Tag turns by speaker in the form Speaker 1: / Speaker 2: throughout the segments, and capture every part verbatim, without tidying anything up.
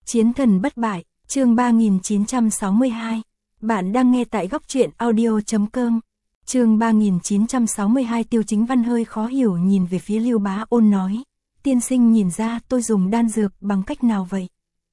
Speaker 1: Chiến thần bất bại, chương ba nghìn chín trăm sáu mươi hai. Bạn đang nghe tại góc truyện audio chấm com. Chương ba nghìn chín trăm sáu mươi hai. Tiêu Chính Văn hơi khó hiểu nhìn về phía Lưu Bá Ôn nói, tiên sinh nhìn ra tôi dùng đan dược bằng cách nào vậy?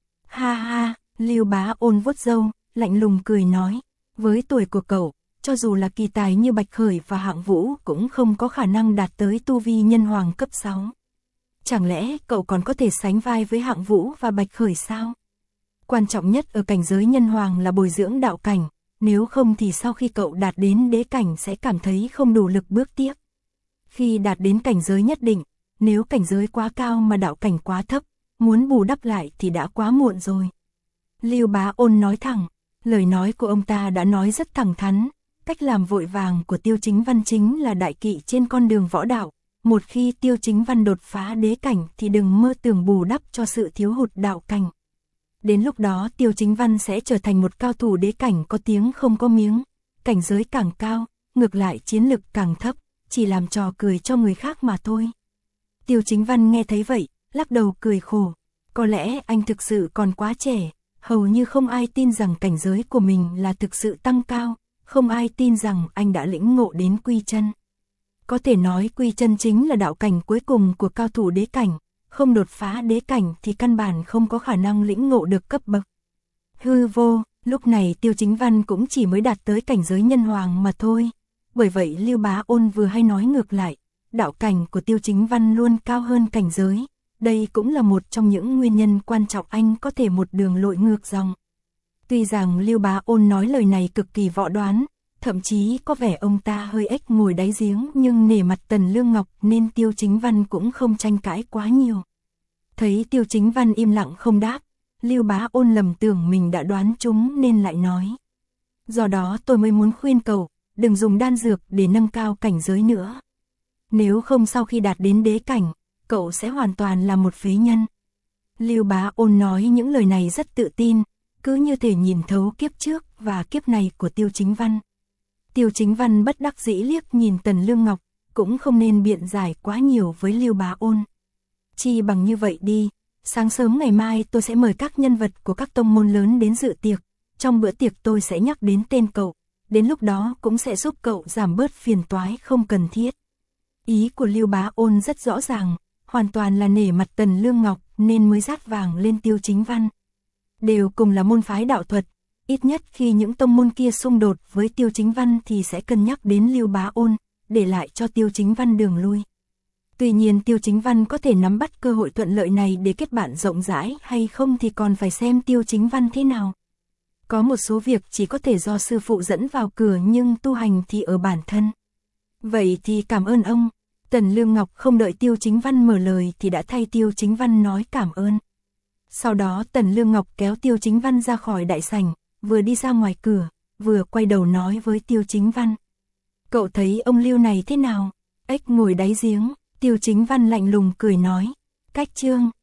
Speaker 1: Ha ha, Lưu Bá Ôn vuốt râu, lạnh lùng cười nói, với tuổi của cậu, cho dù là kỳ tài như Bạch Khởi và Hạng Vũ cũng không có khả năng đạt tới tu vi nhân hoàng cấp sáu. Chẳng lẽ cậu còn có thể sánh vai với Hạng Vũ và Bạch Khởi sao? Quan trọng nhất ở cảnh giới nhân hoàng là bồi dưỡng đạo cảnh, nếu không thì sau khi cậu đạt đến đế cảnh sẽ cảm thấy không đủ lực bước tiếp. Khi đạt đến cảnh giới nhất định, nếu cảnh giới quá cao mà đạo cảnh quá thấp, muốn bù đắp lại thì đã quá muộn rồi. Lưu Bá Ôn nói thẳng, lời nói của ông ta đã nói rất thẳng thắn, cách làm vội vàng của Tiêu Chính Văn chính là đại kỵ trên con đường võ đạo. Một khi Tiêu Chính Văn đột phá đế cảnh thì đừng mơ tưởng bù đắp cho sự thiếu hụt đạo cảnh. Đến lúc đó Tiêu Chính Văn sẽ trở thành một cao thủ đế cảnh có tiếng không có miếng, cảnh giới càng cao, ngược lại chiến lực càng thấp, chỉ làm trò cười cho người khác mà thôi. Tiêu Chính Văn nghe thấy vậy, lắc đầu cười khổ, có lẽ anh thực sự còn quá trẻ, hầu như không ai tin rằng cảnh giới của mình là thực sự tăng cao, không ai tin rằng anh đã lĩnh ngộ đến quy chân. Có thể nói quy chân chính là đạo cảnh cuối cùng của cao thủ đế cảnh, không đột phá đế cảnh thì căn bản không có khả năng lĩnh ngộ được cấp bậc. Hư vô, lúc này Tiêu Chính Văn cũng chỉ mới đạt tới cảnh giới nhân hoàng mà thôi. Bởi vậy Lưu Bá Ôn vừa hay nói ngược lại, đạo cảnh của Tiêu Chính Văn luôn cao hơn cảnh giới. Đây cũng là một trong những nguyên nhân quan trọng anh có thể một đường lội ngược dòng. Tuy rằng Lưu Bá Ôn nói lời này cực kỳ võ đoán, thậm chí có vẻ ông ta hơi ếch ngồi đáy giếng, nhưng nể mặt Tần Lương Ngọc nên Tiêu Chính Văn cũng không tranh cãi quá nhiều. Thấy Tiêu Chính Văn im lặng không đáp, Lưu Bá Ôn lầm tưởng mình đã đoán trúng nên lại nói. Do đó tôi mới muốn khuyên cậu, đừng dùng đan dược để nâng cao cảnh giới nữa. Nếu không sau khi đạt đến đế cảnh, cậu sẽ hoàn toàn là một phế nhân. Lưu Bá Ôn nói những lời này rất tự tin, cứ như thể nhìn thấu kiếp trước và kiếp này của Tiêu Chính Văn. Tiêu Chính Văn bất đắc dĩ liếc nhìn Tần Lương Ngọc, cũng không nên biện giải quá nhiều với Lưu Bá Ôn. Chi bằng như vậy đi, sáng sớm ngày mai tôi sẽ mời các nhân vật của các tông môn lớn đến dự tiệc, trong bữa tiệc tôi sẽ nhắc đến tên cậu, đến lúc đó cũng sẽ giúp cậu giảm bớt phiền toái không cần thiết. Ý của Lưu Bá Ôn rất rõ ràng, hoàn toàn là nể mặt Tần Lương Ngọc nên mới dát vàng lên Tiêu Chính Văn. Đều cùng là môn phái đạo thuật, ít nhất khi những tông môn kia xung đột với Tiêu Chính Văn thì sẽ cân nhắc đến Lưu Bá Ôn, để lại cho Tiêu Chính Văn đường lui. Tuy nhiên Tiêu Chính Văn có thể nắm bắt cơ hội thuận lợi này để kết bạn rộng rãi hay không thì còn phải xem Tiêu Chính Văn thế nào. Có một số việc chỉ có thể do sư phụ dẫn vào cửa nhưng tu hành thì ở bản thân. Vậy thì cảm ơn ông. Tần Lương Ngọc không đợi Tiêu Chính Văn mở lời thì đã thay Tiêu Chính Văn nói cảm ơn. Sau đó Tần Lương Ngọc kéo Tiêu Chính Văn ra khỏi đại sảnh, vừa đi ra ngoài cửa, vừa quay đầu nói với Tiêu Chính Văn. Cậu thấy ông Lưu này thế nào? Ếch ngồi đáy giếng, Tiêu Chính Văn lạnh lùng cười nói. Cách chương.